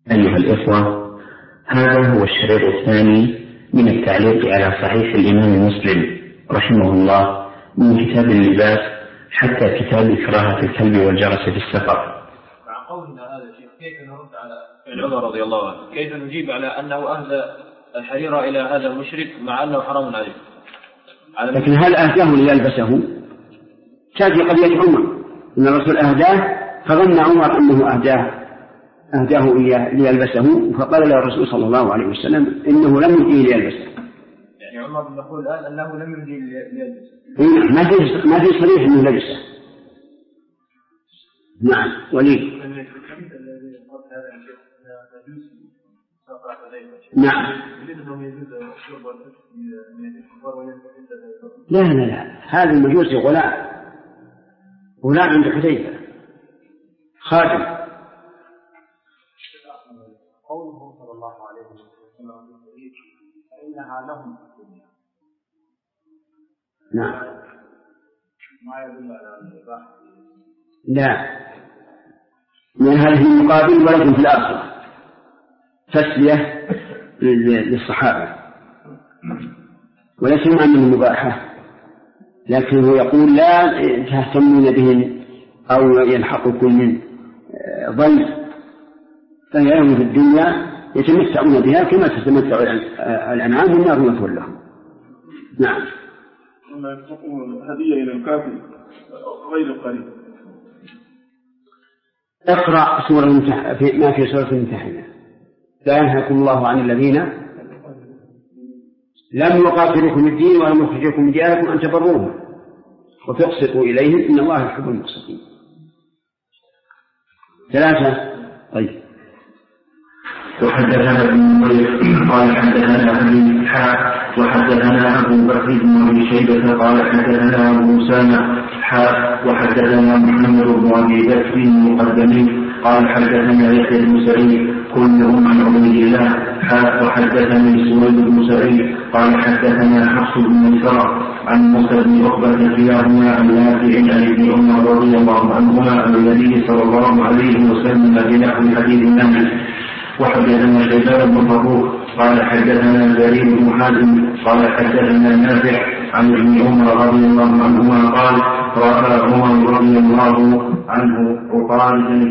أيها الإخوة، هذا هو الشريط الثاني من التعليق على صحيح الإمام مسلم رحمه الله من كتاب اللباس حتى كتاب كراهة الكلب والجرس في السفر. مع قولنا هذا الشيء كيف نرد على عمر رضي الله عنه؟ كيف نجيب على أنه أهدى الحرير إلى هذا المشرك مع أنه حرام عليه؟ لكن هل أهداه ليلبسه؟ تأتي قضية عمر إن الرسول أهداه فظن عمر أنه أهداه ليلبسه، فقال له الرسول صلى الله عليه وسلم إنه لم يهديه ليلبسه. يعني عمر يقول الآن أنه لم يهديه ليلبسه. ما في صريح أنه لبسه. نعم. وليد. نعم. لا هذا المجوسي غلام عند حذيفة خادم. قوله صلى الله عليه وسلم فإنها لهم في الدنيا. نعم. ما يدل على الإباحة. لا، من هذه المقابل ولكن في الآخرة تسلية للصحابة وليس معنى المباحة، لكنه يقول لا تهتمون بهم أو يلحقكم من ضيف، فهي لهم في الدنيا يتمتعون بها كما تتمتع الأنعام والنار مثوى لهم. نعم. هدية إلى الكافر غير القريب. اقرأ سورة ما في سورة الممتحنة. لا ينهاكم الله عن الذين لم يقاتلوكم الدين ولم يخرجوكم من دياركم أن تبروهم وتقسطوا إليهم إن الله يحب المقسطين. 3. طيب. وحدثنا ابن نمير قال حدثنا أبي إسحاق وحدثنا أبو بكر بن أبي شيبة قال حدثنا أبو أسامة وحدثنا محمد بن أبي بكر المقدمي قال حدثنا يحيى بن سعيد كلهم عن عبيد الله وحدثني سويد بن سعيد قال حدثنا حفص بن ميسرة عن موسى بن عقبة كلاهما عن نافع عن ابن عمر رضي الله عنهما عن النبي صلى الله عليه وسلم بنحو حديث النبي. وحدثنا شيبان بن فروخ قال حدثنا زرير بن حازم قال حدثنا نافع عن ابن عمر رضي الله عنهما قال رأى عمر رضي الله عنه عقاردا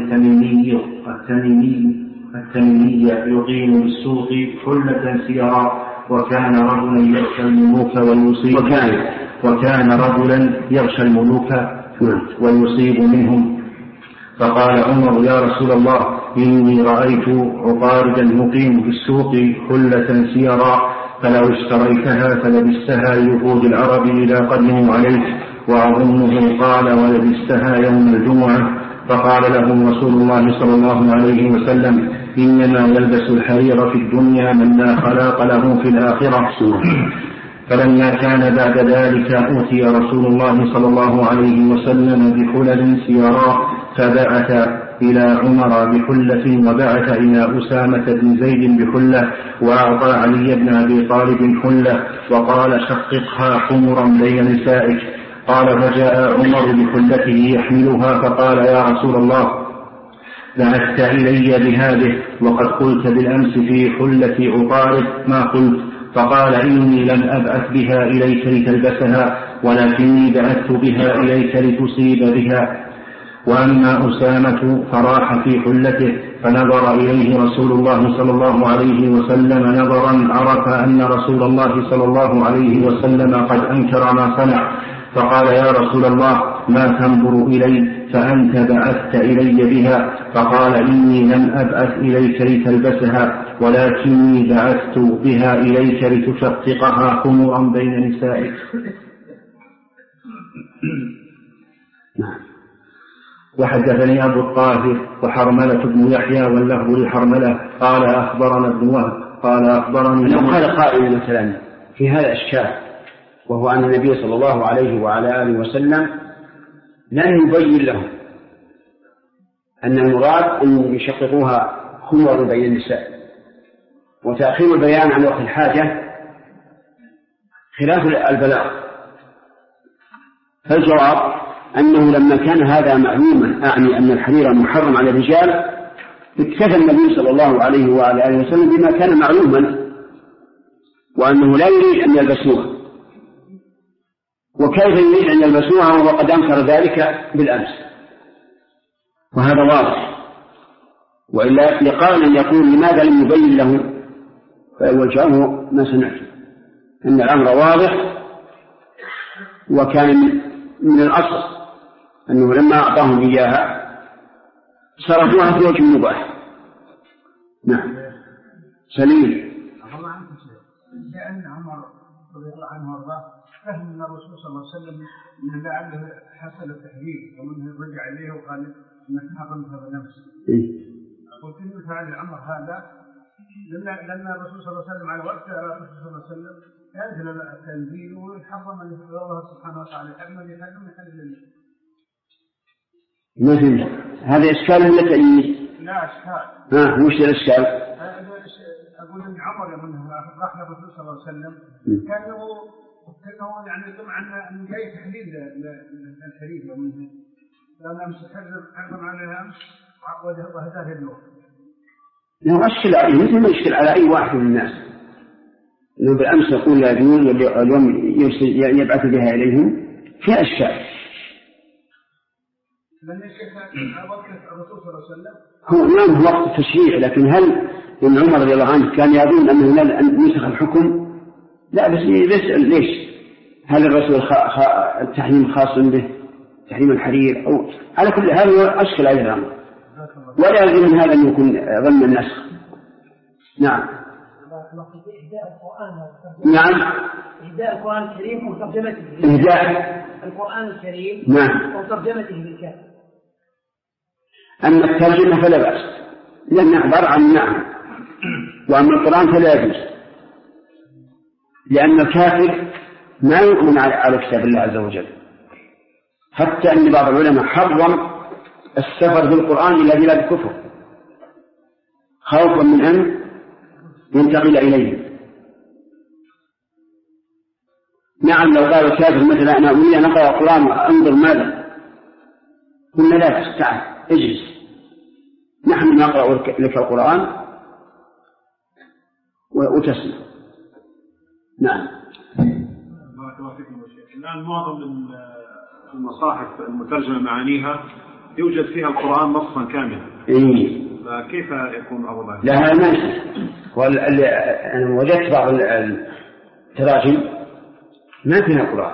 التميمي يقيم بالسوق حلة سيرا وكان رجلا يغشى الملوك ويصيب منهم. فقال عمر يا رسول الله إني رأيت عقاردا مقيم في السوق حلة سيرا فلو اشتريتها فلبستها لوفود العرب إذا قدموا عليك وأظنه قال ولبستها يوم الجمعة. فقال لهم رسول الله صلى الله عليه وسلم إنما يلبس الحرير في الدنيا من لا خلاق له في الآخرة. فلما كان بعد ذلك أوتي رسول الله صلى الله عليه وسلم بحلل سيرا فبعث إلى عمر بحلة وبعث إلى أسامة بن زيد بحلة وأعطى علي بن أبي طالب حلة وقال شققها حمرا بين نسائك. قال فجاء عمر بحلته يحملها فقال يا رسول الله بعثت إلي بهذه وقد قلت بالأمس في حلة عقارب ما قلت. فقال إني لم أبعث بها إليك لتلبسها ولكني بعثت بها إليك لتصيب بها. وأما أسامة فراح في حلته فنظر إليه رسول الله صلى الله عليه وسلم نظرا عرف أن رسول الله صلى الله عليه وسلم قد أنكر ما صنع. فقال يا رسول الله ما تنظر إلي فأنت بعثت إلي بها. فقال إني لم أبعث إليك لتلبسها ولكني بعثت بها إليك لتشققها خمرا بين نسائك. وحدثني أبو الطاهر وحرملة بن يحيى واللفظ لحرملة قال أخبرنا ابن وهب قال أخبرني. لو قال قائل مثلا في هذا الشاهد وهو أن النبي صلى الله عليه وعلى آله وسلم لم يبين لهم أن المراد أن يشققوها خمر بين النساء، وتأخير البيان عن وقت الحاجة خلاف البلاغ. فالجواب أنه لما كان هذا معلوما أعني أن الحرير محرم على الرجال اكتفى النبي صلى الله عليه وعلى آله وسلم بما كان معلوما وأنه لا يريد أن يلبسوها، وكيف يريد أن يلبسوها وهو قد أنكر ذلك بالأمس؟ وهذا واضح. وإلا لقال أن يقول لماذا لم يبين له فوجهه ما سمعت أن الأمر واضح، وكان من الأصل أنه لما أعطاهم إياها صرفوها في وجه مباح. نعم. سليم. لأن عمر رضي الله عنه وارضاه فهم من الرسول صلى الله عليه وسلم أنه لعله حصل التحديد ومنه رجع إليه وقال إنك حرمتها بنفسك. قلت إن فعل الأمر هذا لأن الرسول صلى الله عليه وسلم على وقت الرسول صلى الله عليه وسلم ينزل التنزيل ويحرم أن يحرم الله سبحانه وتعالى أما يحرم يحل ما فهمت. هذا إشكال ولا تأييد؟ لا إشكال. وش الإشكال؟ أقول إن عمر من راح للرسول صلى الله عليه وسلم كانه يعني طمعا أن جاي تحليل الحرير ومنه لأن أمس حرم عليها أمس وهداه اليوم. لا أشكل عليه مثل ما يشكل على أي واحد من الناس إنه بالأمس يقول لا يجوز واليوم يبعث بها إليهم في أشكال. لأن الشيخ وقت الرسول صلى الله عليه وسلم هو اليوم وقت التشريع، لكن هل إن عمر رضي الله عنه كان يظن أنه نسخ الحكم؟ لا، بس يسأل ليش؟ هل الرسول التحريم خاص به تحريم الحرير أو على كل هذا أشكل عليه الأمر، ولا يلزم من هذا أن يكون ظن النسخ. نعم. نعم. إهداء القرآن الكريم وترجمته. إهداء القرآن الكريم. نعم. وترجمته بالكامل. أما الترجمة فلا بأس لأن عبارة عن نعم، وأما القرآن فلا يجوز لأن الكافر ما يؤمن على كتاب الله عز وجل، حتى أن بعض العلماء حرم السفر بالقرآن إلى بلاد الكفر خوفا من أن ينتقل إليه. نعم، لو قال الكافر مثلا أنا أريد أن أقرأ القرآن وأنظر ماذا، قلنا لا تستعد اجلس، نحن نقرأ لك القرآن وتسمع. نعم. بارك الله فيكم يا شيخ. الآن معظم المصاحف المترجمة معانيها يوجد فيها القرآن نصا كاملا. فكيف يكون أوضاع؟ لا، هذا ما يصح. أنا وجدت بعض التراجم ما فيها القرآن.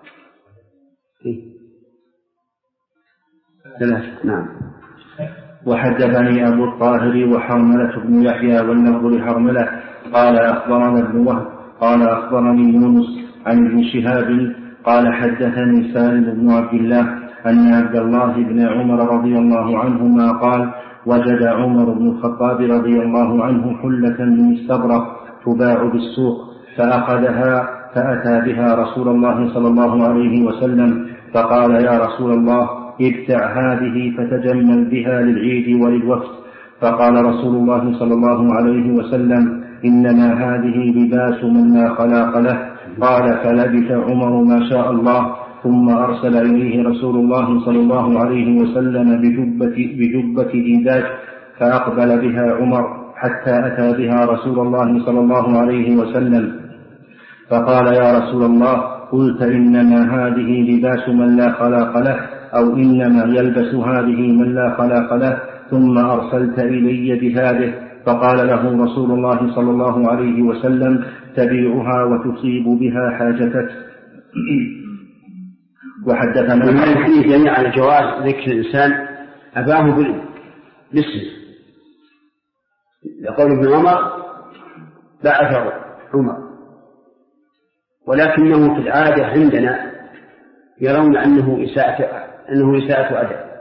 ثلاث. نعم. وحدثني أبو الطاهر وحرملة بن يحيى واللفظ لحرملة قال أخبرنا ابن وهب قال أخبرني يونس عن ابن شهاب قال حدثني سالم بن عبد الله أن عبد الله بن عمر رضي الله عنهما قال وجد عمر بن الخطاب رضي الله عنه حلة من استبرق تباع بالسوق فأخذها فأتى بها رسول الله صلى الله عليه وسلم فقال يا رسول الله ابتع هذه فتجمل بها للعيد وللوفد. فقال رسول الله صلى الله عليه وسلم إنما هذه لباس من لا خلاق له. قال فلبث عمر ما شاء الله ثم أرسل إليه رسول الله صلى الله عليه وسلم بجبة ديداج فأقبل بها عمر حتى أتى بها رسول الله صلى الله عليه وسلم فقال يا رسول الله قلت إنما هذه لباس من لا خلاق له أو إنما يلبس هذه من لا خلاق له ثم أرسلت إلي بهذه. فقال له رسول الله صلى الله عليه وسلم تبيعها وتصيب بها حاجتك. وحدثنا من الحديث يعني على جواز ذكر الإنسان أباه باسمه يقول ابن عمر بعثه عمر، ولكنه في العادة عندنا يرون أنه إساءة أدب،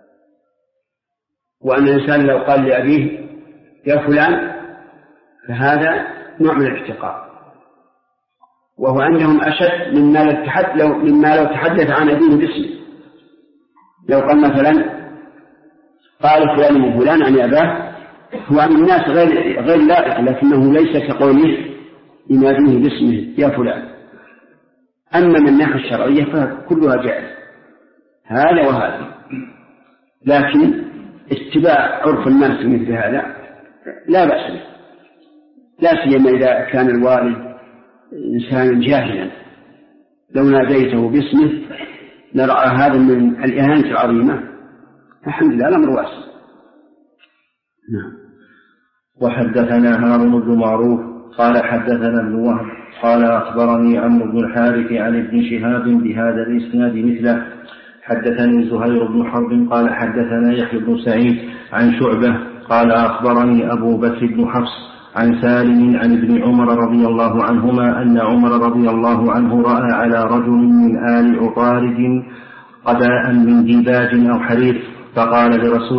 وأن الإنسان لو قال لأبيه يا فلان فهذا نوع من الاحتقار، وهو عندهم أشد مما لو تحدث عن أبيه باسمه. لو قال مثلا قال فلان من فلان عن أباه هو عن الناس غير لائق، لكنه ليس كقوله يناديه باسمه يا فلان. أما من الناحية الشرعية فكلها جائز هذا وهذا، لكن اتباع عرف الناس في مثل هذا لا بأس به، لا سيما إذا كان الوالد إنسانا جاهلا، لو ناديته باسمه لرأى هذا من الإهانة العظيمة، الحمد لله الأمر واسع. نعم. وحدثنا هارون بن معروف قال حدثنا ابن وهب قال أخبرني عمرو بن الحارث عن ابن شهاب بهذا الإسناد مثله. حدثني زهير بن حرب قال حدثنا يحيى بن سعيد عن شعبة قال أخبرني أبو بكر بن حفص عن سالم عن ابن عمر رضي الله عنهما أن عمر رضي الله عنه رأى على رجل من آل عطارد قباء من ديباج أو حرير فقال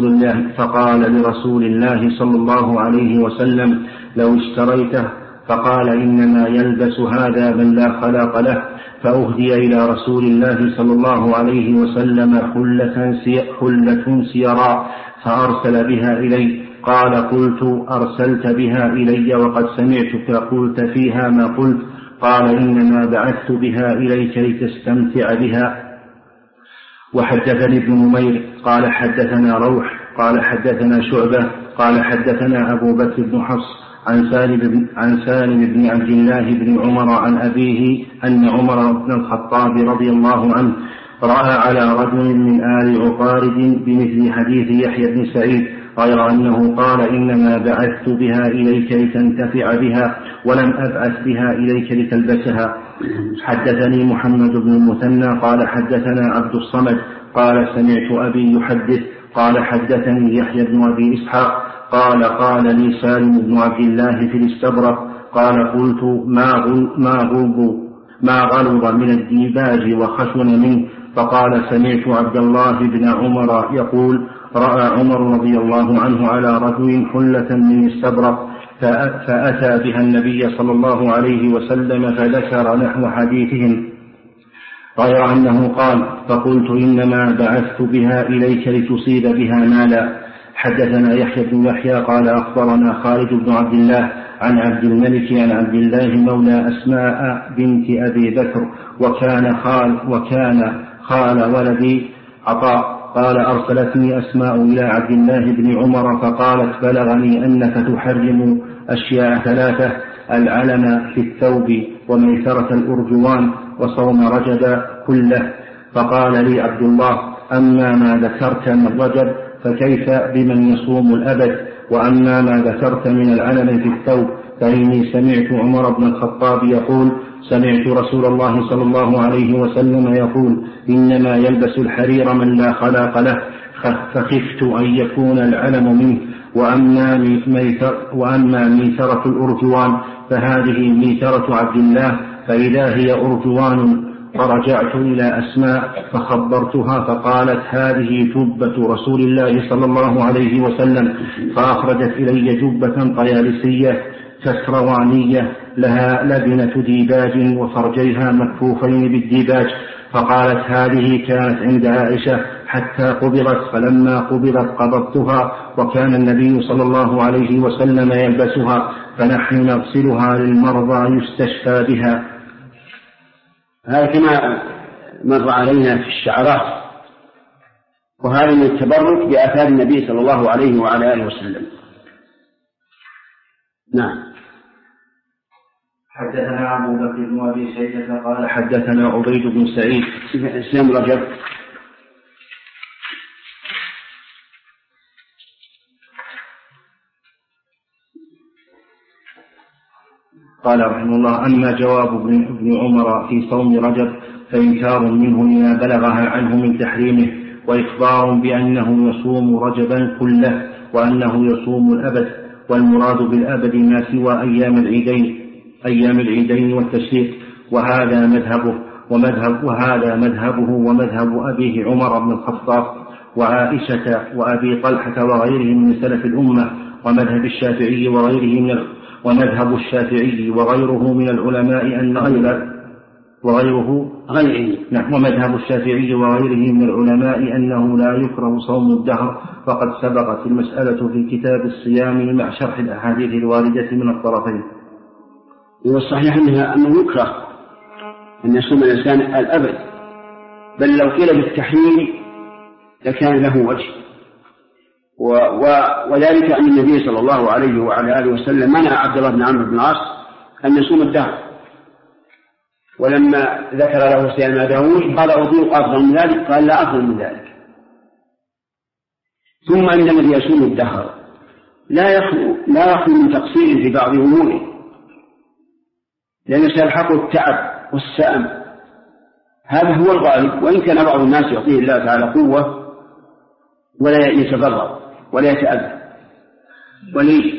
لرسول الله صلى الله عليه وسلم لو اشتريته، فقال إنما يلبس هذا من لا خلاق له، فأهدي إلى رسول الله صلى الله عليه وسلم حلة سيراء فأرسل بها إلي. قال قلت أرسلت بها إلي وقد سمعتك قلت فيها ما قلت؟ قال إنما بعثت بها إليك لتستمتع بها. وحدثني ابن نمير قال حدثنا روح قال حدثنا شعبة قال حدثنا أبو بكر بن حفص عن سالم بن عبد الله بن عمر عن أبيه أن عمر بن الخطاب رضي الله عنه رأى على رجل من آل عطارد بمثل حديث يحيى بن سعيد، غير أنه قال إنما بعثت بها إليك لتنتفع بها ولم أبعث بها إليك لتلبسها. حدثني محمد بن المثنى قال حدثنا عبد الصمد قال سمعت أبي يحدث قال حدثني يحيى بن أبي إسحاق قال لي سالم بن عبد الله في الاستبرق قال قلت ما غلظ من الديباج وخشن منه؟ فقال سمعت عبد الله بن عمر يقول رأى عمر رضي الله عنه على رجل حلة من استبرق فأتى بها النبي صلى الله عليه وسلم فذكر نحو حديثهم، غير أنه قال فقلت إنما بعثت بها إليك لتصيب بها مالا. حدثنا يحيى بن يحيى قال أخبرنا خالد بن عبد الله عن عبد الملك عن عبد الله مولى أسماء بنت أبي بكر وكان خال ولدي عطاء قال أرسلتني أسماء إلى عبد الله بن عمر فقالت بلغني أنك تحرم أشياء ثلاثة: العلم في الثوب وميسرة الأرجوان وصوم رجب كله. فقال لي عبد الله أما ما ذكرت من رجب فكيف بمن يصوم الأبد؟ وأما ما ذكرت من العلم في الثوب فإني سمعت عمر بن الخطاب يقول سمعت رسول الله صلى الله عليه وسلم يقول إنما يلبس الحرير من لا خلاق له، فخفت أن يكون العلم منه. وأما ميسرة الأرجوان فهذه ميسرة عبد الله، فإذا هي أرجوان فرجعت إلى أسماء فخبرتها فقالت هذه جبة رسول الله صلى الله عليه وسلم، فأخرجت إلي جبة طيالسية كسروانية لها لبنة ديباج وفرجيها مكفوفين بالديباج، فقالت هذه كانت عند عائشة حتى قبضت، فلما قبضت قبضتها، وكان النبي صلى الله عليه وسلم يلبسها، فنحن نغسلها للمرضى يستشفى بها. هذا كما مر علينا في الشعرات، وهذا من التبرك بآثار النبي صلى الله عليه وعلى آله وسلم. نعم. حدثنا أبو بكر بن أبي شيبة قال حدثنا عبيد بن سعيد اسم رجب. قال رحمه الله أما جواب ابن عمر في صوم رجب فإنكار منه لما بلغها عنه من تحريمه، وإخبار بأنه يصوم رجبا كله وأنه يصوم الأبد، والمراد بالأبد ما سوى أيام العيدين والتشريق، وهذا مذهبه ومذهب أبيه عمر بن الخطاب وعائشة وأبي طلحة وغيرهم من سلف الأمة، ومذهب الشافعي وغيره من العلماء أن ومذهب الشافعي وغيره من العلماء أنه لا يكره صوم الدهر، فقد سبقت المسألة في كتاب الصيام مع شرح الأحاديث الواردة من الطرفين. والصحيح أنه يكره أن يصوم الإنسان الأبد، بل لو قيل بالتحريم لكان له وجه، وذلك أن النبي صلى الله عليه وعلى آله وسلم منع عبد الله بن عمرو بن العاص أن يصوم الدهر، ولما ذكر له سيدنا داود قال أطيق أفضل من ذلك، قال لا أفضل من ذلك. ثم إن الذي يصوم الدهر لا يخلو من تقصير في بعض أموره، لأنه سيلحقه التعب والسأم، هذا هو الغالب، وإن كان بعض الناس يعطيه الله تعالى قوة ولا يتضرر ولا يتأذى. وليش؟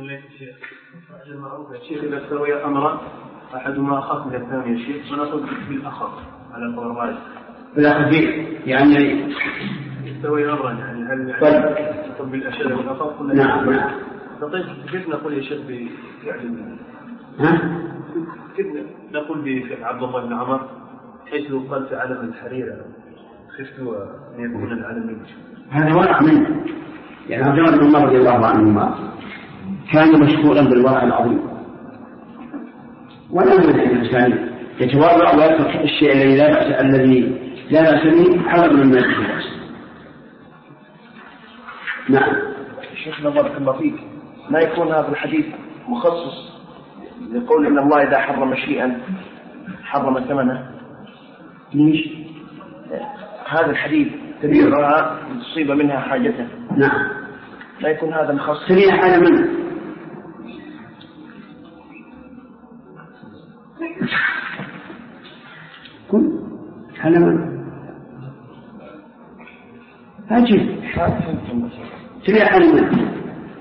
الشيخ إذا سوي أمرا أحدهما أخف من الثاني يا شيخ ونأخذ بالأخف على القول الراجح. بالأخذ يعني يستوي أمرا، يعني هل نقول بالأشد والأخف ولا نعم. طيب كيف نقول يا شيخ بفعل كيف نقول بفعل عبد الله بن عمر حيث قال في علم الحريرة خفت أن يكون العلم منه؟ هذا ورع منه، يعني عبد الله بن عمر رضي الله عنهما كان مشغولا بالورع العظيم، ولا يمكن الإنسان يتورع ويترك الشيء الذي لا بأس به حذر من ما فيه بأس. نعم. شيخنا بارك الله فيك، ما يكون هذا الحديث مخصص لقول إن الله إذا حرم شيئا حرم ثمنه؟ ليش؟ هذا الحديث تبيعها تصيب منها حاجته. نعم. لا يكون هذا مخصص. تبيع حاجة منه. كل حاجة منه. أجل. تبيع حاجة منه.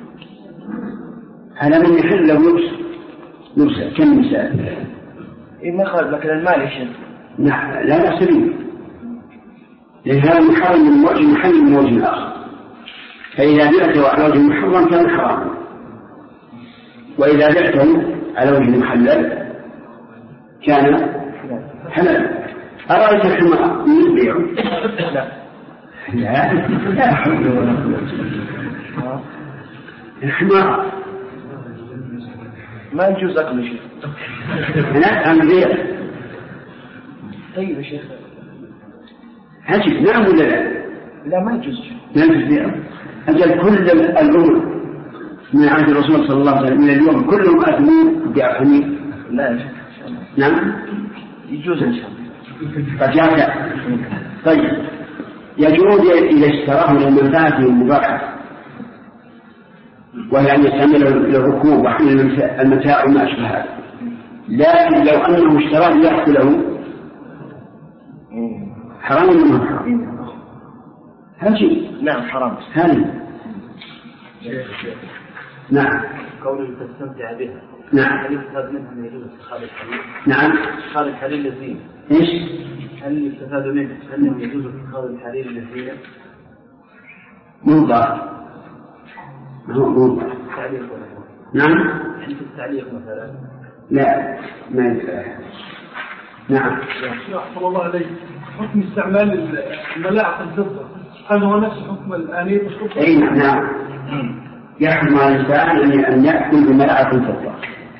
حاجة منه يحل له لبس كم مثال. إيه ما خالف، لكن المال يا شيخ. نعم لا بأس به، لأن هذا محرم من وجه محل من وجه آخر، فإذا بعته على وجه محرم كان حراما، وإذا بعته على وجه محلل كان حلالا. أرأيت الحمار من بيعه؟ لا حول ولا قوة. الحمار ما يجوز أكل شيء. أنا بيع. طيب يا شيخ عجب. نعم ولا لا؟ لا ما يجوز. لا يجوز. أجل كل الأمور من عهد الرسول صلى الله عليه وسلم من اليوم كلهم أثمون بأحمي. لا يا شيخ. نعم يجوز إن شاء الله. فجاء. طيب يجوز إذا اشتراه للمنفعة المباحة، وهي أن يستعمله للركوب وحمل المتاع وما أشبه هذا، لكن لو أنه اشتراه ليأكله حرام ولا ما حرام؟ هاجي. نعم حرام. هل نعم قوله تستمتع بها. نعم. هل يستفاد منها من يجوز اتخاذ الحليل؟ نعم. اتخاذ الحليل للزينة. ايش؟ هل يستفاد منه أنه يجوز اتخاذ الحليل للزينة؟ موضع. تعليق نعم. في التعليق مثلا. لا ما ينفع. نعم. صلى الله عليه حكم استعمال الملاعق الفضة هل هو نفس حكم الآنية والشرطة؟ أي نعم. يحرم على الإنسان أن يأكل بملاعق الفضة.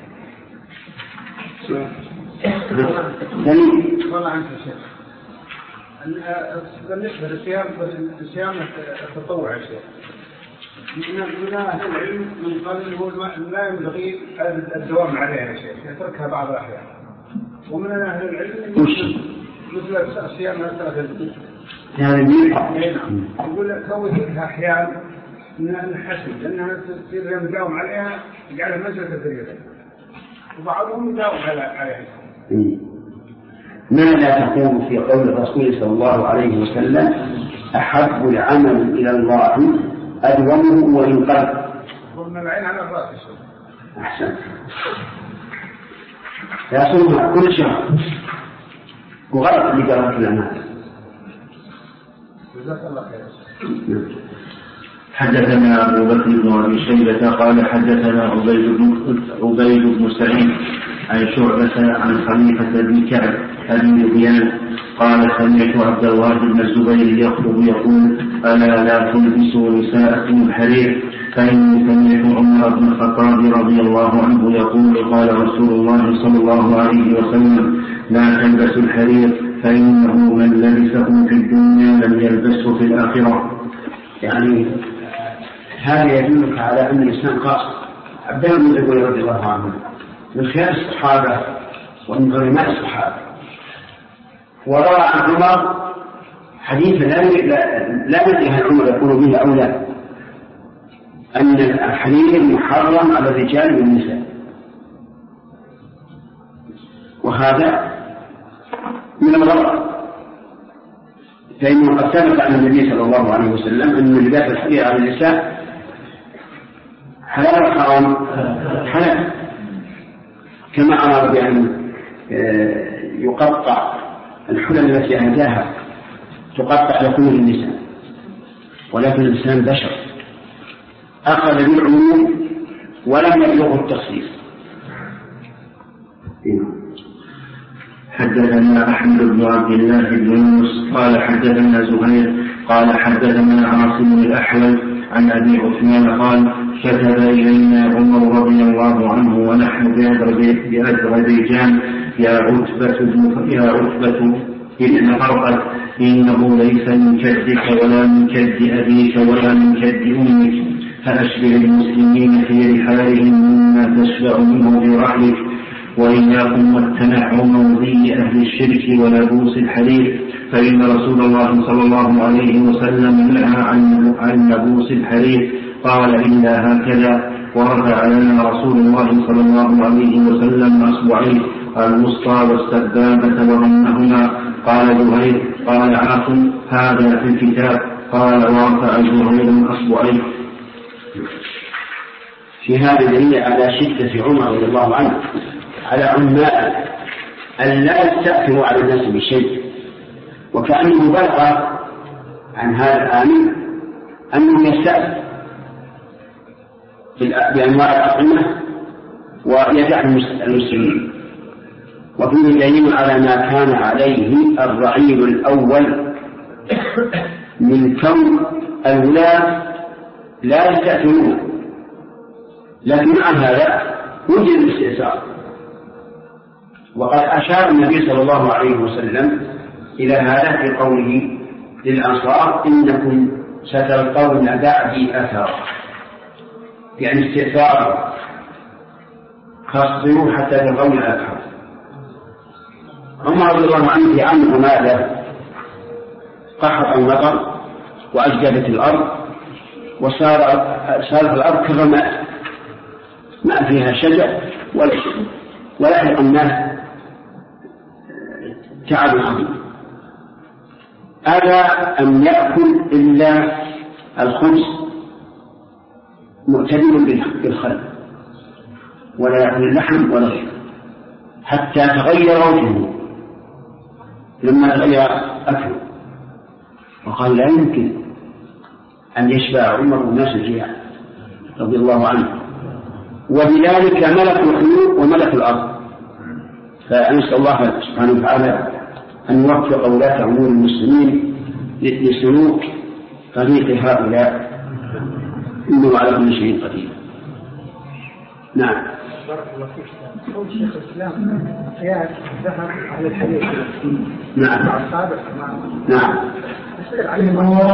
دليل. والله عنك يا شيخ. بالنسبة لصيام التطوع يا شيخ. من أهل العلم من قال إنه لا ينبغي الدوام عليها يا شيخ، يتركها بعض الأحيان. ومن أهل العلم مثل صيام الثلاثة. يعني يقول لك هو يتركها أحيان من الحسن لأنها تصير يوم يداوم عليها يجعلها مسألة كثيرة، وبعضهم يداوم عليها. ماذا تقول في قول الرسول صلى الله عليه وسلم أحب العمل إلى الله أدومه وإن قل؟ قلنا العين على الرأس. أحسن. يصومها كل شهر وغلط لقراءة الأعمال. جزاك الله خير. حدثنا أبو بكر بن أبي شيبة قال حدثنا عبيد بن سعيد عن شعبة عن خليفة بن كعب أبي لبيان قال سمعت عبد الله بن الزبير يخطب يقول ألا لا تلبسوا نساءكم الحرير فإني سمعت عمر بن الخطاب رضي الله عنه يقول قال رسول الله صلى الله عليه وسلم لا تلبسوا الحرير فإنه من لبسه في الدنيا لم يلبسه في الآخرة. يعني هذا يدلك على أن الإسلام قاصر. عبد الله بن زبير رضي الله عنه من خيار الصحابة ومن علماء الصحابة، وروى عن عمر حديثا لا ندري هل عمر يقول به أو لا، أن الحرير محرم على الرجال والنساء، وهذا من الغلط، فإنه قد ثبت عن النبي صلى الله عليه وسلم أن لباس الحرير على النساء حلال وحرام حلال، كما أمر بأن يقطع الحلل التي أهداها تقطع لكل النساء، ولكن الإنسان بشر أخذ بالعموم ولم يبلغ التخصيص. حدثنا أحمد بن عبد الله بن يونس قال حدثنا زهير قال حدثنا عاصم الأحول عن أبي عثمان قال كتب إلينا عمر رضي الله عنه ونحن بأذربيجان يا عتبة ابن فرقد إنه ليس من كدك ولا من كد أبيك ولا من كد أمك، فأشبه المسلمين في رحالهم مما تشبع منه في رحلك، وإياكم والتنعم وذي أهل الشرك ولبوس الحرير، فإن رسول الله صلى الله عليه وسلم نهى عن لبوس الحرير، قال إلا هكذا، ورفع لنا رسول الله صلى الله عليه وسلم أصبعيه الوسطى والسبابة وضمهما. قال زهير قال عاصم هذا في الكتاب، قال ورفع زهير أصبعيه. في هذا دليل على شدة عمر رضي الله عنه على عماء أن لا يستأثروا على الناس بشيء، وكأنه بلغ عن هذا الآمن أنه يستأثر بأنواع الأطعمة ويدع المسلمين، وفيه دليل على ما كان عليه الرعيل الأول من كون الولاة لا يستأثرون، لكن عن هذا وجد الاستئثار. وقد أشار النبي صلى الله عليه وسلم إلى هذا في قوله للأنصار إنكم ستلقون بعدي أثر، يعني استئثار، فاصبروا حتى تلقون الأثر. عمر رضي الله عنه في عام ماذا قحط المطر وأجدبت الأرض وصارت الأرض كالرماد، ما فيها شجر ولا يلقى الناس تعب عظيم. أبى أن يأكل إلا الخبز معتدل بالخل، ولا يأكل اللحم ولا غيره، حتى تغير وجهه لما تغير أكله، وقال لا يمكن أن يشبع عمر الناس جيعا رضي الله عنه، وبذلك ملك الخلوق وملك الأرض. فنسأل الله سبحانه وتعالى أن يوفق ولاة أمور المسلمين لسلوك طريق هؤلاء، إنه على كل شيء قدير. نعم. بارك الله فيك. قول شيخ الإسلام قياس الذهب على الحديد. نعم. مع الصادق. نعم. يصير عليه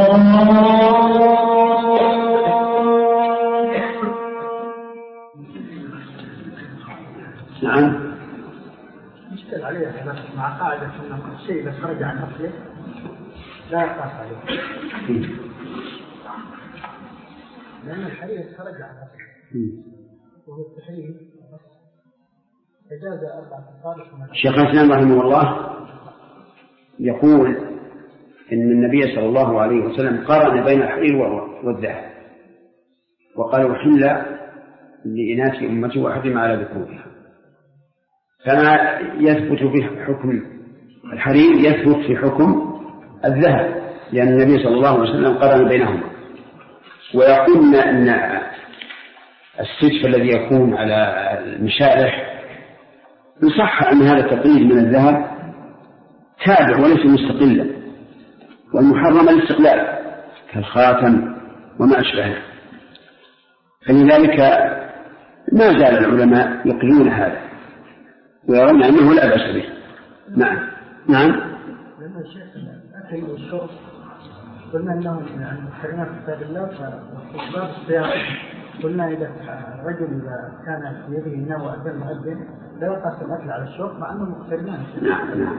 نعم. يشتغل عليه مع قاعدة أن الشيء إذا خرج عن أصله لا يقاس عليه، لأن الحرير خرج عن أصله وهو التحرير فجاز 4 أصابع. الشيخ الإسلام رحمه الله يقول إن النبي صلى الله عليه وسلم قارن بين الحرير والذهب، وقال وحل لإناث أمتي وحرم على ذكورها، كما يثبت في حكم الحرير يثبت في حكم الذهب، لأن النبي صلى الله عليه وسلم قارن بينهما. ويقولون أن السجف الذي يكون على المشالح يصح أن هذا التقليد من الذهب تابع وليس مستقلا، والمحرم الاستقلال كالخاتم وما أشبهه. فلذلك ما زال العلماء يقرون هذا ويرون أنه لا بأس به. نعم. نعم. لأن الشيخ الأكل والشرب قلنا انه يعني كلمات كتاب الله فاستحباب الصيام. قلنا اذا الرجل اذا كان في يده نوى اذان مؤذن لا يقص الاكل على الشرب مع انه مقترنان. نعم.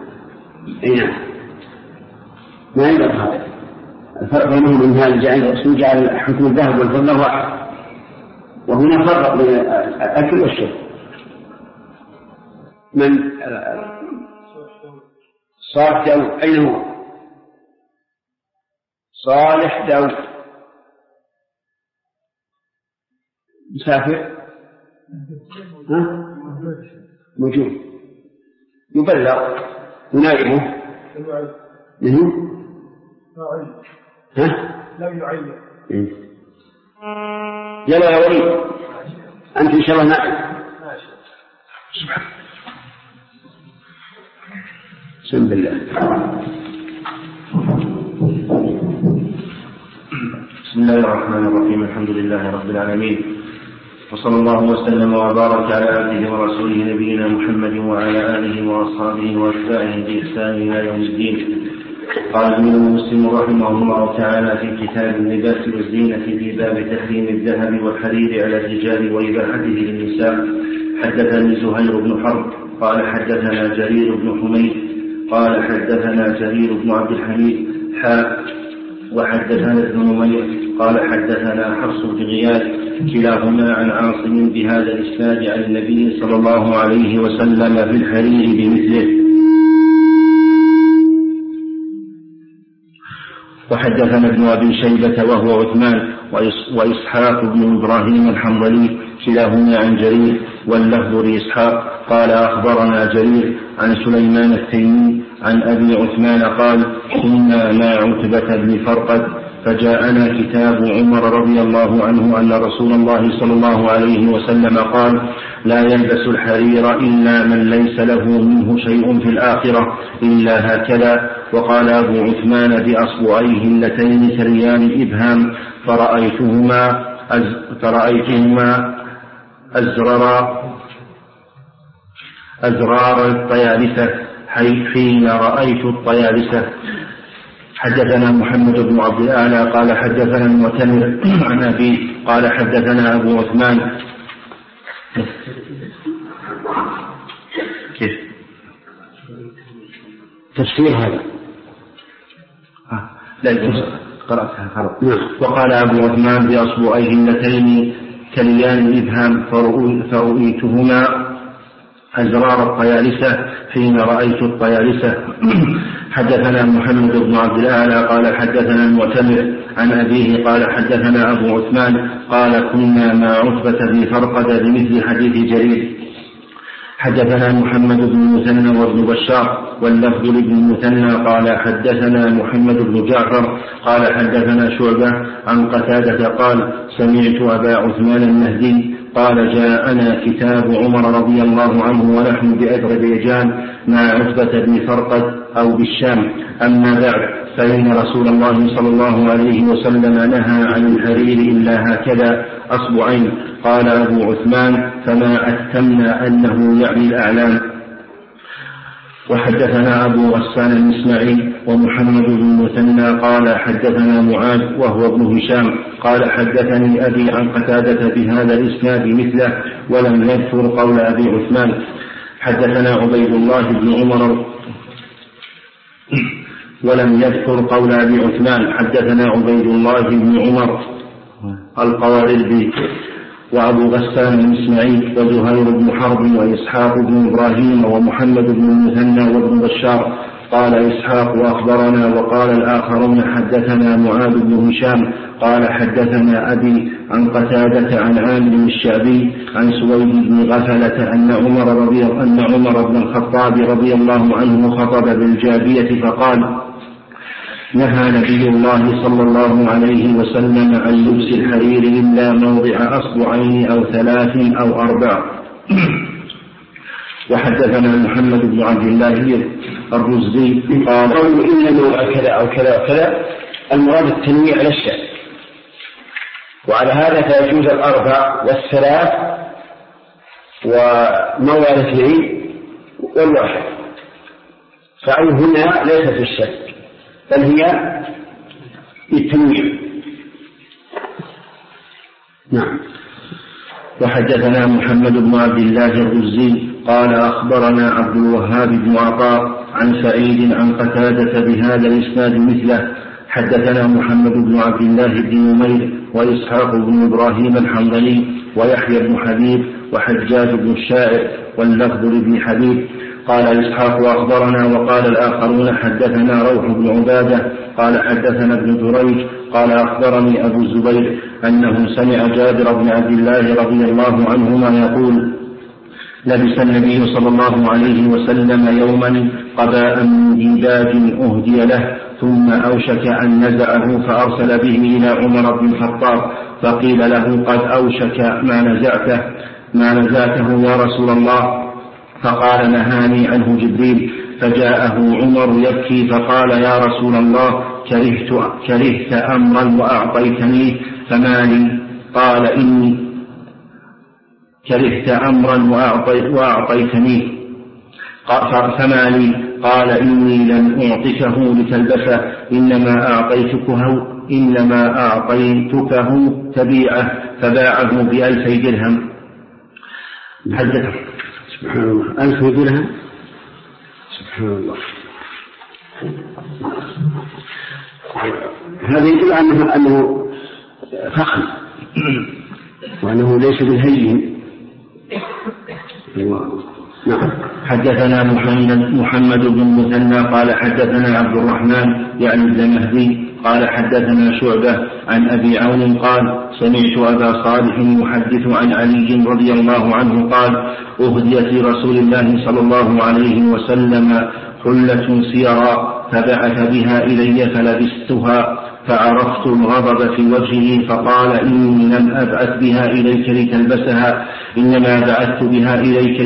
ما يقدر هذا. الفرق بينهم ان هذا الرسول جعل حكم الذهب والفضه واحد، وهنا فرق بين الاكل والشرب. من صالح داود اين هو؟ صالح داود مسافر؟ موجود يبلغ ينائبه لا يعين. يلا يا وليد أنت إن شاء الله نائب. بسم الله. بسم الله الرحمن الرحيم. الحمد لله رب العالمين، وصلى الله وسلم وبارك على عبده ورسوله نبينا محمد وعلى آله وأصحابه وأتباعه بإحسان إلى يوم الدين. قال الإمام مسلم رحمه الله تعالى في كتاب اللباس والزينة في باب تحريم الذهب والحرير على الرجال وإباحته للنساء. حدثني زهير بن حرب قال حدثنا جرير بن حميد قال حدثنا جرير بن عبد الحميد وحدثنا ابن نمير قال حدثنا حفص بن غياث كلاهما عن عاصم بهذا الإسناد عن النبي صلى الله عليه وسلم في الحرير بمثله. وحدثنا ابن أبي شيبة وهو عثمان وإسحاق بن إبراهيم الحنظلي كلاهما عن جرير واللفظ لإسحاق قال أخبرنا جرير عن سليمان التيمي عن أبي عثمان قال كنا مع عتبة بن فرقد فجاءنا كتاب عمر رضي الله عنه أن رسول الله صلى الله عليه وسلم قال لا يلبس الحرير إلا من ليس له منه شيء في الآخرة إلا هكذا. وقال أبو عثمان بأصبعيه اللتين سريان إبهام فرأيتهما أزرار الطيالسة حين رأيت الطيالسة. حدثنا محمد بن عبد الأعلى قال حدثنا المعتمر عن أبي قال حدثنا أبو عثمان. كيف تفسير هذا؟ لا قرأتها خرب. وقال أبو عثمان بأصبعيه اللتين كليان الإبهام فرؤيتهما أزرار الطيالسة حين رأيت الطيالسة. حدثنا محمد بن عبد الأعلى قال حدثنا المعتمر عن أبيه قال حدثنا أبو عثمان قال كنا مع عتبة بن فرقد بمثل حديث جرير. حدثنا محمد بن المثنى وابن بشار واللفظ لابن المثنى قال حدثنا محمد بن جعفر قال حدثنا شعبة عن قتادة قال سمعت أبا عثمان النهدي قال جاءنا كتاب عمر رضي الله عنه ونحن بأذربيجان مع عتبة بن فرقد أو بالشام. أما بعد فإن رسول الله صلى الله عليه وسلم نهى عن الحرير إلا هكذا أصبعين. قال أبو عثمان فما أتمنا أنه يعني الأعلام. وحدثنا أبو غسان المسمعي ومحمد بن المثنى قال حدثنا معاذ وهو ابن هشام قال حدثني أبي عن قتادة بهذا الإسناد مثله ولم يذكر قول أبي عثمان. حدثنا عبيد الله بن عمر ولم يذكر قول أبي عثمان. حدثنا عبيد الله بن عمر القواريري وأبو غسان المسمعي وزهير بن حرب وإسحاق بن إبراهيم ومحمد بن المثنى وابن بشار. قال إسحاق وأخبرنا وقال الآخرون حدثنا معاذ بن هشام قال حدثنا أبي عن قتادة عن عامر الشعبي عن سويد بن غفلة أن عمر بن الخطاب رضي الله عنه خطب بالجابية فقال نهى نبي الله صلى الله عليه وسلم عن لبس الحرير إلا موضع أصبعين أو 3 أو 4. وحدثنا محمد بن عبد الله الرزي قال إلا موضع كذا أو كذا وكذا المراد التنويع على الشيء، وعلى هذا فيجوز 4 و3 وموضع 2 و1. فأي هنا ليس في الشك بل هي للتنويع. نعم. وحدثنا محمد بن عبد الله الرزي قال أخبرنا عبد الوهاب بن عطاء عن سعيد عن قتادة بهذا الإسناد مثله. حدثنا محمد بن عبد الله بن نمير وإسحاق بن إبراهيم الحنظلي ويحيى بن حبيب وحجاج بن الشاعر واللفظ لابن حبيب. قال إسحاق أخبرنا وقال الآخرون حدثنا روح بن عبادة قال حدثنا ابن جريج قال أخبرني أبو الزبير أنه سمع جابر بن عبد الله رضي الله عنهما يقول: لبس النبي صلى الله عليه وسلم يوما قباء من ديباج أهدي له، ثم أوشك أن نزعه فأرسل به إلى عمر بن الخطاب فقيل له: قد أوشك ما نزعته يا رسول الله. فقال: نهاني عنه جبريل. فجاءه عمر يبكي فقال: يا رسول الله، كرهت أمرا وأعطيتنيه فما لي؟ قال: إني كرهت أمرا وأعطيتنيه فما لي؟ قال: إني لم أعطكه لتلبسه، إنما أعطيتكه تبيعه، فباعه ب2000 درهم. حدثه. سبحان الله، 1000 درهم. سبحان الله. هذا يدل أنه فخم وأنه ليس بالهين. نعم. حدثنا محمد بن المثنى قال حدثنا عبد الرحمن يعني بن مهدي قال حدثنا شعبة عن أبي عون قال: سمعت أبا صالح يحدث عن علي رضي الله عنه قال: أهديت لرسول الله صلى الله عليه وسلم حلة سيرا فبعث بها إلي فلبستها فعرفت الغضب في وجهه، فقال: إني لم أبعث بها إليك لتلبسها، إنما بعثت بها إليك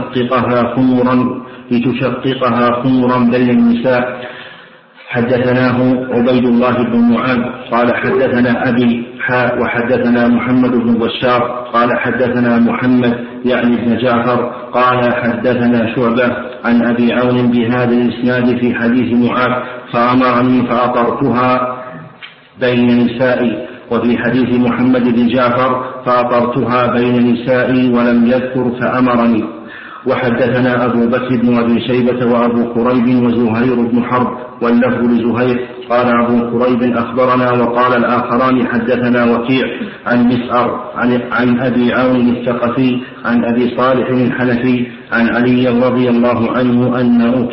لتشققها خمرا بين النساء. حدثناه عبيد الله بن معاذ قال حدثنا أبي وحدثنا محمد بن بشار قال حدثنا محمد يعني بن جعفر قال حدثنا شعبة عن أبي عون بهذا الإسناد في حديث معاذ فأمرني فأطرتها بين نسائي، وفي حديث محمد بن جعفر فأطرتها بين نسائي ولم يذكر فأمرني. وحدثنا أبو بكر بن أبي شيبة وأبو كريب وزهير بن حرب واللفظ لزهير قال أبو كريب أخبرنا وقال الآخران حدثنا وكيع عن مسعر عن أبي عون الثقفي عن أبي صالح الحنفي عن علي رضي الله عنه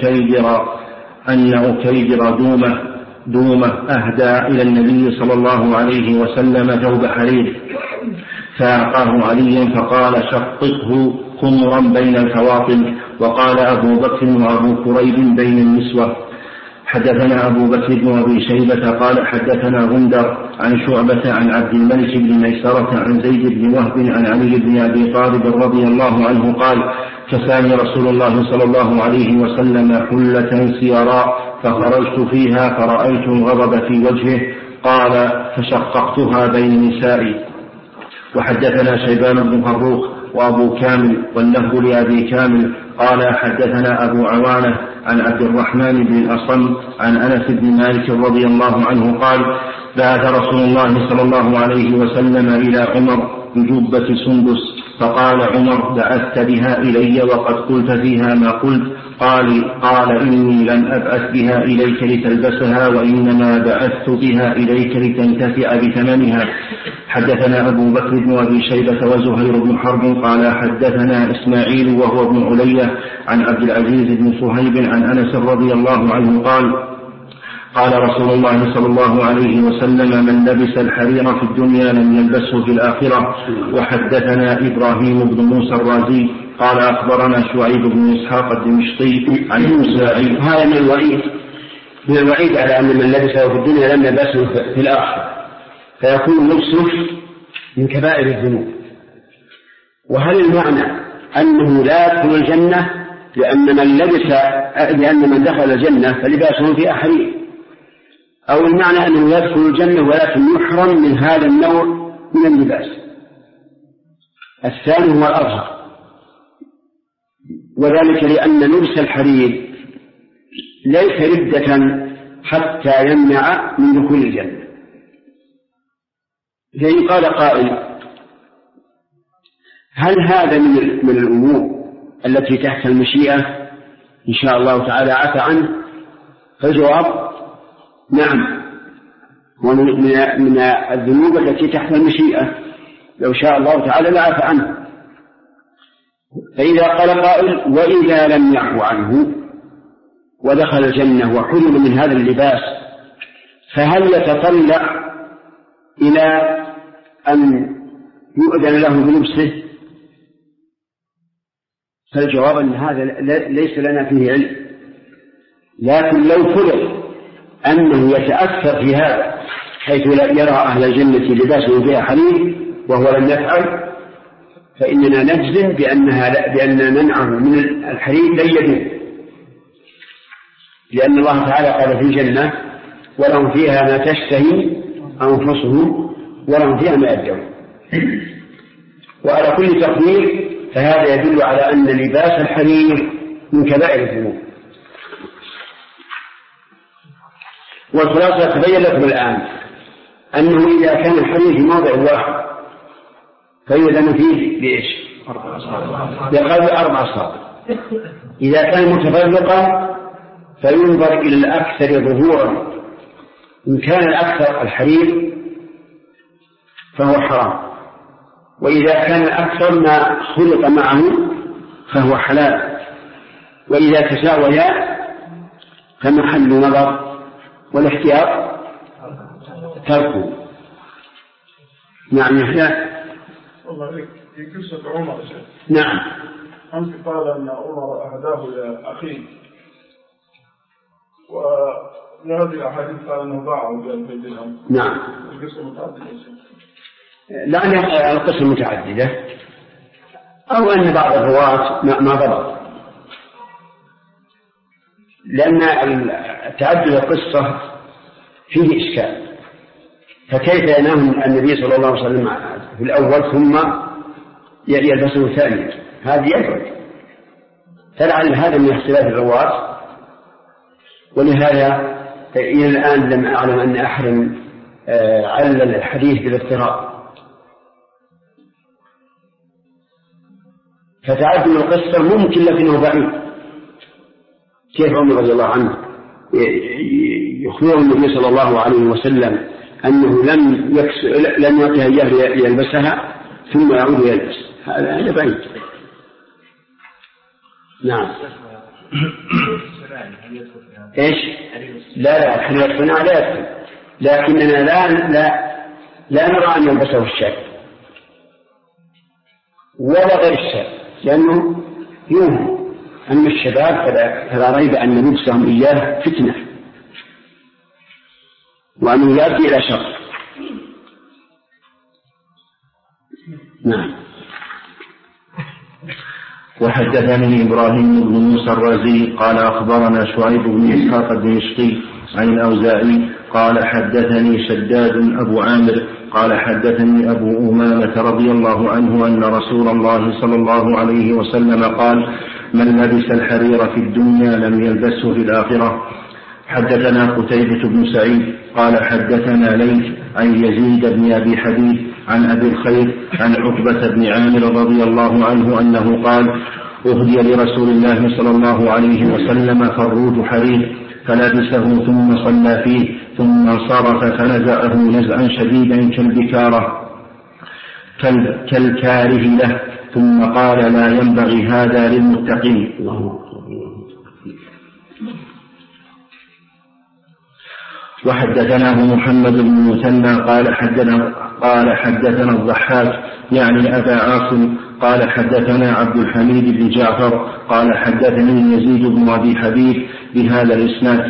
أن أكيدر دومة أهدى إلى النبي صلى الله عليه وسلم ثوب حرير فأعطاه عليا فقال: شققه خمرا بين الفواطم. وقال أبو بكر وأبو كريب بين النسوة. حدثنا أبو بكر بن أبي شيبة قال حدثنا غندر عن شعبة عن عبد الملك بن ميسرة عن زيد بن وهب عن علي بن أبي طالب رضي الله عنه قال: كساني رسول الله صلى الله عليه وسلم حلة سيراء فخرجت فيها فرأيت الغضب في وجهه. قال: فشققتها بين نسائي. وحدثنا شيبان بن فروخ وأبو كامل واللفظ لأبي كامل قال حدثنا أبو عوانة عن عبد الرحمن بن الأصم عن أنس بن مالك رضي الله عنه قال: بعث رسول الله صلى الله عليه وسلم إلى عمر بجبة سندس، فقال عمر: بعثت بها إلي وقد قلت فيها ما قلت. قال: إني لم أبعث بها إليك لتلبسها، وإنما بعثت بها إليك لتنتفع بثمنها. حدثنا أبو بكر بن أبي شيبة وزهير بن حرب قال حدثنا إسماعيل وهو ابن علية عن عبد العزيز بن صهيب عن أنس رضي الله عنه قال رسول الله صلى الله عليه وسلم: من لبس الحرير في الدنيا لم يلبسه في الآخرة. وحدثنا إبراهيم بن موسى الرازي قال أخبرنا شعيب بن إسحاق الدمشقي عن المساعي. هذا من الوعيد على أن من لبسه في الدنيا لم يلبسه في الآخرة، فيكون لبسه من كبائر الذنوب. وهل المعنى أنه لا يدخل الجنة لأن من دخل الجنة فلباسه في حرير، أو المعنى أنه يدخل الجنة ولكن يحرم من هذا النوع من اللباس؟ الثاني هو الأظهر، وذلك لأن لبس الحرير ليس ردة حتى يمنع من دخول الجنة، فإن قال قائل هل هذا من الأمور التي تحت المشيئة إن شاء الله تعالى عفى عنه؟ فالجواب نعم، ومن الذنوب التي تحت المشيئة لو شاء الله تعالى لعفى عنه. فإذا قال قائل وإذا لم يعفو عنه ودخل الجنة وحرم من هذا اللباس فهل يتطلع إلى أن يؤذن له بلبسه؟ فالجواب أن هذا ليس لنا فيه علم، لكن لو فرض أنه يتأثر في هذا حيث يرى أهل الجنة لباسه فيها حرير وهو لم يفعل فإننا نجزم بأن منعه من الحرير لن يدوم، لأن الله تعالى قال في الجنة ولهم فيها ما تشتهي أنفسهم ولهم فيها ما يدعون. وعلى كل تقدير فهذا يدل على أن لباس الحرير من كبائر الذنوب. والخلاصة تبين لكم الآن أنه إذا كان الحرير في موضع واحد فيؤذن فيه بإيش؟ بقدر 4 أصابع. إذا كان متفرقا فينظر إلى الأكثر ظهورا، إن كان الأكثر الحرير فهو حرام، وإذا كان الأكثر ما خلط معه فهو حلال، وإذا تساويا فمحل نظر والاحتياط تركه. نعم يحيى. والله عليك في قصة عمر. نعم. أنت قال أن عمر أهداه لأخيه، وهذه الأحاديث قال أنه باعه ب2000 درهم. نعم. القصة متعددة. لا القصة متعددة، أو أن بعض الرواة ما ضبط، لأن تعدد القصة فيه إشكال، فكيف ينام النبي صلى الله عليه وسلم في الأول ثم يلبسه ثانيا؟ هذه يبعد، فلعل هذا من اختلاف الرواة، ولهذا إلى الآن لم أعلم أن أحد علل الحديث بالاضطراب. فتعدد القصة ممكن لكنه بعيد. كيف عمر رضي الله عنه يخبر النبي صلى الله عليه وسلم أنه لم يعطيها إياه ليلبسها ثم يعود يلبس؟ هذا بعيد. نعم. إيش؟ لا الحرير الصناعة لا يدخل، لكننا لا نرى أن يلبسه الشاب ولا غير الشاب، لأنه يوهم. أما الشباب فلا ريب أن لبسهم إياه فتنة وأنه يؤدي إلى شر. نعم. وحدثني إبراهيم بن موسى الرازي قال أخبرنا شعيب بن إسحاق الدمشقي عن الأوزاعي قال حدثني شداد أبو عامر قال حدثني أبو أمامة رضي الله عنه أن رسول الله صلى الله عليه وسلم قال من لبس الحرير في الدنيا لم يلبسه في الآخرة. حدثنا قتيبة بن سعيد قال حدثنا ليث عن يزيد بن أبي حبيب عن أبي الخير عن عقبة بن عامر رضي الله عنه أنه قال أهدي لرسول الله صلى الله عليه وسلم فروج حرير فلبسه ثم صلى فيه ثم انصرف فنزعه نزعا شديدا كالكاره له ثم قال لا ينبغي هذا للمتقين. وحدثناه محمد بن مثنى قال حدثنا الضحاك يعني أبا عاصم قال حدثنا عبد الحميد بن جعفر قال حدثني يزيد بن أبي حبيب بهذا الإسناد.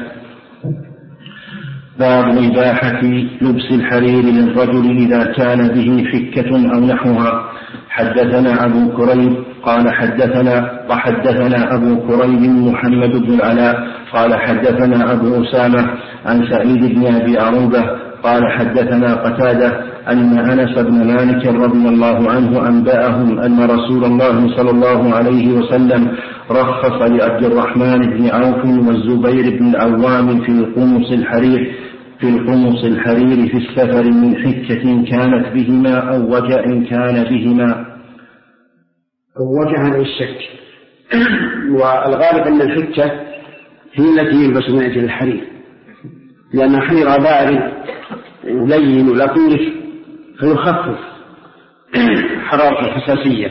باب إباحة لبس الحرير للرجل إذا كان به حكة أو نحوها. حدثنا أبو كريب قال حدثنا أبو كريب محمد بن العلاء قال حدثنا أبو أسامة عن سعيد بن أبي عروبة قال حدثنا قتادة أن أنس بن مالك رضي الله عنه أنبأهم أن رسول الله صلى الله عليه وسلم رخص لعبد الرحمن بن عوف والزبير بن العوام في قمص الحرير في القمص الحرير في السفر من حكة كانت بهما أو وجع كان بهما. وجع هذا الشك، والغالب أن الحكة هي التي يلبس من أجل الحرير، لأن الحرير بارد ولين ولطيف فيخفف حرارة الحساسية.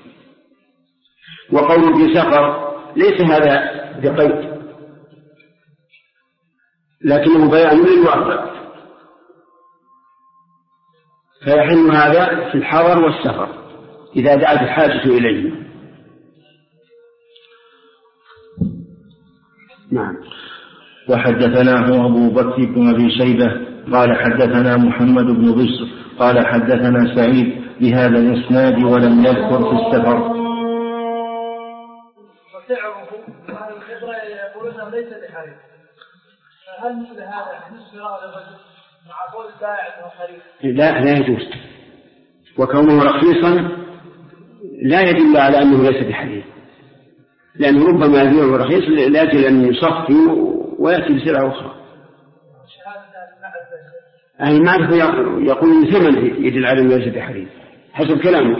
وقول في سفر ليس هذا بقيد، لكنه بيان للواقع، فيحل هذا في الحضر والسفر إذا دعت الحاجة إليه. نعم. وحدثناه أبو بكر بن أبي شيبة قال حدثنا محمد بن بشر قال حدثنا سعيد بهذا الإسناد ولم يذكر في السفر. وسعره وأهل الخبرة يقولون ليس بحرير، فهل مثل هذا نصف الرجل مع قول البائع أنه حرير؟ لا يجوز، وكونه رخيصا لا يدل على أنه ليس بحرير، لأنه ربما يبيعه رخيص لأجل أن يصفي ويأتي بسلعة أخرى. أهل المعرفة يقول ثمن يدل على أنه ليس بحرير حسب كلامك.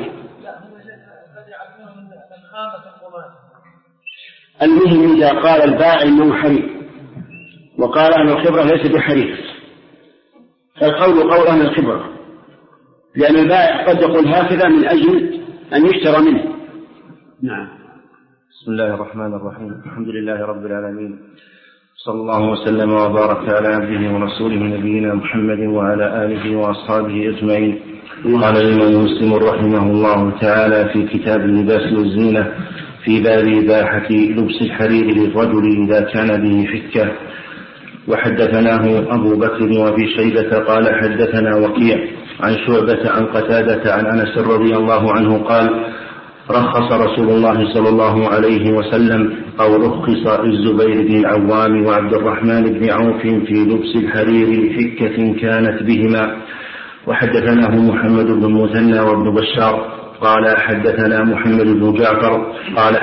المهم إذا قال البائع أنه حرير وقال أهل الخبرة ليس بحرير، فالقول قول أهل الخبرة، لأن البائع قد يقول هكذا من أجل أن يشترى منه. نعم. بسم الله الرحمن الرحيم، الحمد لله رب العالمين، صلى الله وسلم وبارك على عبده ورسوله نبينا محمد وعلى آله وأصحابه أجمعين. قال الإمام مسلم رحمه الله تعالى في كتاب اللباس والزينة في باب إباحة لبس الحرير للرجل إذا كان به حكة. وحدثناه أبو بكر وأبي شيبة قال حدثنا وكيع عن شعبة عن قتادة عن أنس رضي الله عنه قال رخص رسول الله صلى الله عليه وسلم أو رخص الزبير بن العوام وعبد الرحمن بن عوف في لبس الحرير لحكة كانت بهما. وحدثناه محمد بن المثنى وابن بشار قال حدثنا محمد بن جعفر قال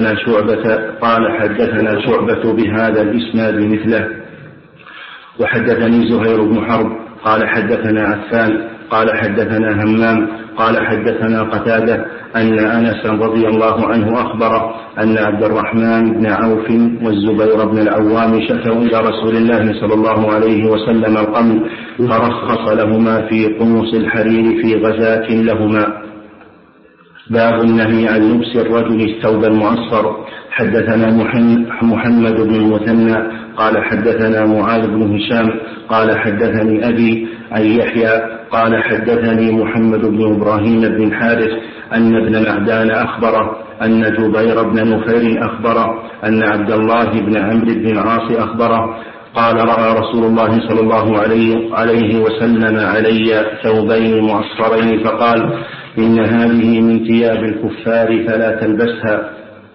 حدثنا شعبة بهذا الإسناد مثله. وحدثني زهير بن حرب قال حدثنا عفان قال حدثنا همام قال حدثنا قتادة أن أنس رضي الله عنه أخبر أن عبد الرحمن بن عوف والزبير بن العوام شكوا إلى رسول الله صلى الله عليه وسلم القمل فرخص لهما في قمص الحرير في غزاة لهما. باب النهي عن لبس الرجل الثوب المعصر. حدثنا محمد بن المثنى قال حدثنا معاذ بن هشام قال حدثني أبي عن يحيى قال حدثني محمد بن إبراهيم بن الحارث أن ابن معدان أخبره أن جبير بن نفير أخبره أن عبد الله بن عمرو بن العاص أخبره قال رأى رسول الله صلى الله عليه وسلم علي ثوبين معصرين فقال إن هذه من ثياب الكفار فلا تلبسها.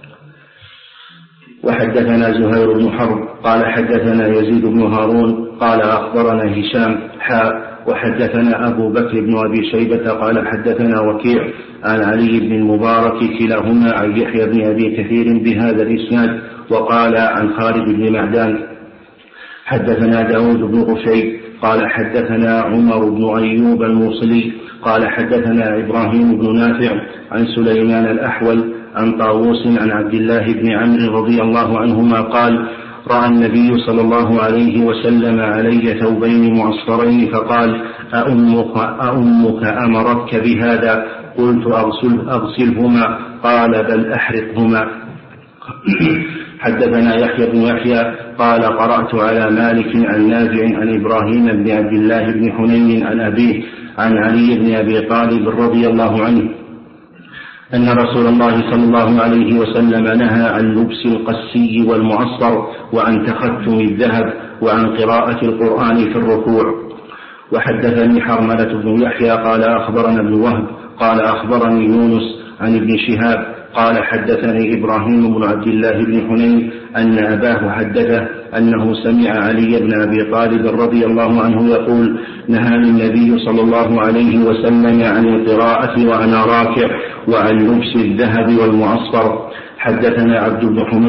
وحدثنا زهير بن حرب قال حدثنا يزيد بن هارون قال أخبرنا هشام وحدثنا أبو بكر بن أبي شيبة قال حدثنا وكيع عن علي بن المبارك كلاهما عن يحيى بن أبي كثير بهذا الإسناد وقال عن خالد بن معدان حدثنا داود بن غشيب قال حدثنا عمر بن أيوب الموصلي قال حدثنا إبراهيم بن نافع عن سليمان الأحول عن طاووس عن عبد الله بن عمرو رضي الله عنهما قال رأى النبي صلى الله عليه وسلم علي ثوبين معصرين فقال أأمك أمرتك بهذا؟ قلت أغسلهما قال بل أحرقهما. حدثنا يحيى بن يحيى قال قرأت على مالك عن نافع عن إبراهيم بن عبد الله بن حنين عن أبيه عن علي بن أبي طالب رضي الله عنه أن رسول الله صلى الله عليه وسلم نهى عن لبس القسي والمعصر وعن تختم الذهب وعن قراءة القرآن في الركوع. وحدثني حرملة بن يحيى قال أخبرنا ابن وهب قال أخبرني يونس عن ابن شهاب قال حدثني إبراهيم بن عبد الله بن حنين أن أباه حدثه أنه سمع علي بن أبي طالب رضي الله عنه يقول نهاني النبي صلى الله عليه وسلم عن القراءة وأنا راكع وعن لبس الذهب والمعصر. حدثنا عبد بن حميد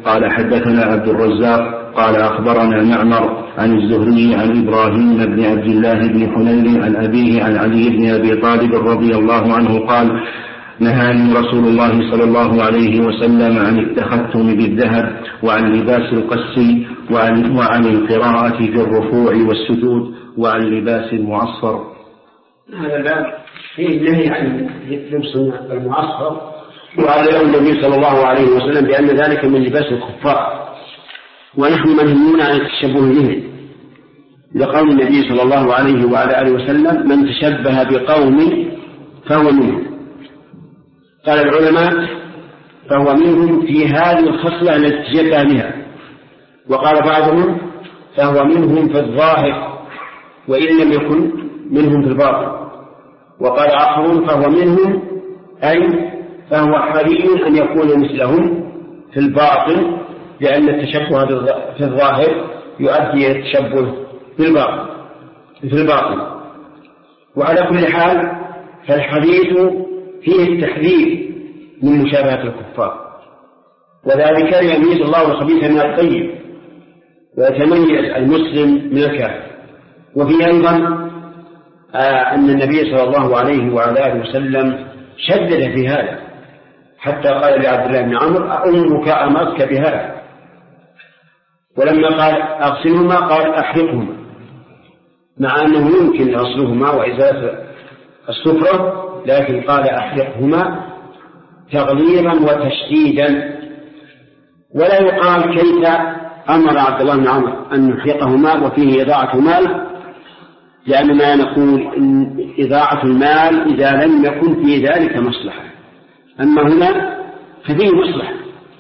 قال حدثنا عبد الرزاق قال أخبرنا معمر عن الزهري عن إبراهيم بن عبد الله بن حنين عن أبيه عن علي بن أبي طالب رضي الله عنه قال نهاني رسول الله صلى الله عليه وسلم عن التختم بالذهب وعن لباس القس وعن القراءة في الركوع والسجود وعن لباس المعصر. هذا الباب فيه نهي عن لبس المعصر، وقال له النبي صلى الله عليه وسلم بأن ذلك من لباس الكفار، ونحن منهيون عن التشبه بهم، لقول النبي صلى الله عليه وعلى آله وسلم من تشبه بقوم فهو منهم. قال العلماء فهو منهم في هذه الخصلة التي تشبه بها، وقال بعضهم فهو منهم في الظاهر وإن لم يكن منهم في الباطن، وقال آخرون فهو منهم أي فهو حري أن يكون مثلهم في الباطن، لأن التشبه في الظاهر يؤدي إلى التشبه في الباطن. وعلى كل حال فالحديث فيه التحذير من مشابهة الكفار، وذلك يميز الله الخبيث من الطيب ويتميز المسلم من الكافر. وفي أيضا أن النبي صلى الله عليه وعلى آله وسلم شدد في هذا، حتى قال لعبد الله بن عمرو أمك أمرتك بهذا، ولما قال أغسلهما قال أحرقهما، مع أنه يمكن غسلهما وإزالة السفرة، لكن قال أحرقهما تغليظا وتشديدا. ولا يقال كيف أمر عبد الله بن عمرو أن يحرقهما وفيه إضاعة مال، لأننا نقول إن إضاعة المال إذا لم يكن في ذلك مصلحة، أما هنا ففيه مصلحة،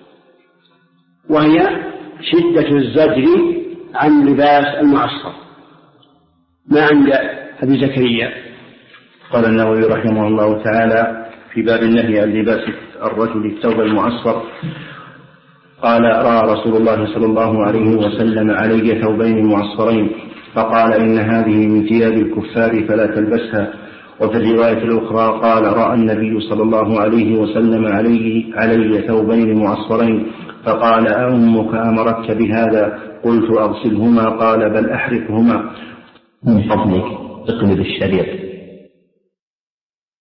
وهي شدة الزجر عن لباس المعصر. ما عند أبي زكريا؟ قال النووي رحمه الله تعالى في باب النهي عن لباس الرجل الثوب المعصر قال رأى رسول الله صلى الله عليه وسلم علي ثوبين معصرين فقال إن هذه من ثياب الكفار فلا تلبسها. وفي الرواية الأخرى قال رأى النبي صلى الله عليه وسلم علي ثوبين معصرين فقال أمك أمرتك بهذا؟ قلت أغسلهما. قال بل أحرقهما. من فضلك اقلب الشريط.